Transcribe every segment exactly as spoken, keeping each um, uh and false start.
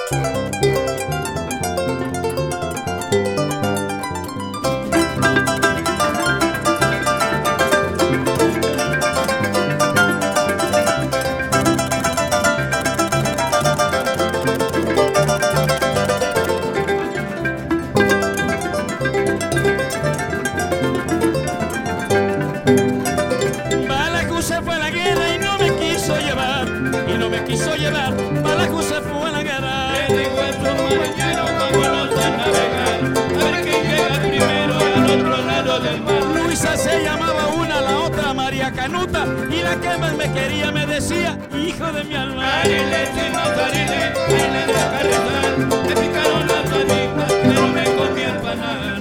quiso llevar, Balajú se fue a la guerra. Le digo a estos marineros vámonos a navegar, a ver quién llega primero al otro lado del mar. Luisa se llamaba una, la otra María Canuta, y la que más me quería me decía, hijo de mi alma. Arile, chino, arile, arile de carrizal, me picaron las alitas, pero me comí el panal.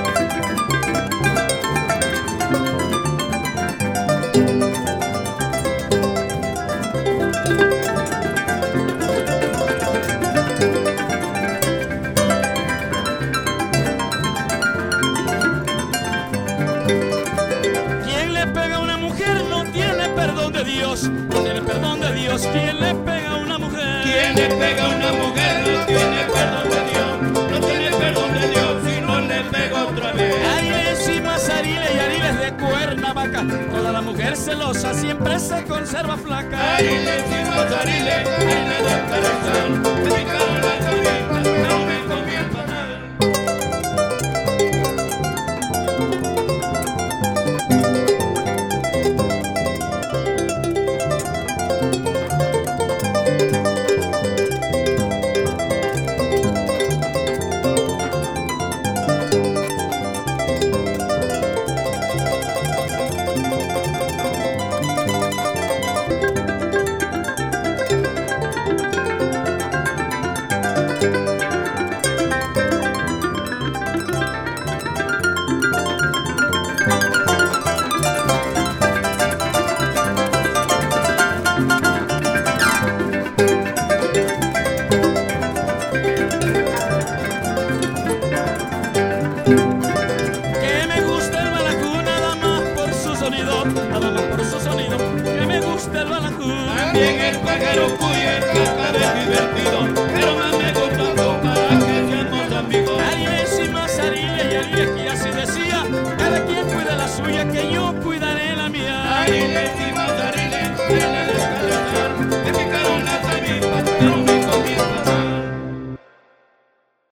Dios, no tiene perdón de Dios. ¿Quién le pega a una mujer? ¿Quién le pega a una mujer? No tiene perdón de Dios. No tiene perdón de Dios si no le pega otra vez. Ahí encima Ariles y Ariles de Cuernavaca. Toda la mujer celosa siempre se conserva flaca. Ariles, encima Ariles, Ariles de Carrizal. Me picaron las alitas, pero me comí el panal. Nada más por su sonido, que me gusta el balajú. También el pájaro cuye canta es divertido, pero más me gusta para que seamos amigos. Ariles y más Ariles y Ariles que así decía, cada quien cuida la suya, que yo cuidaré la mía. Ariles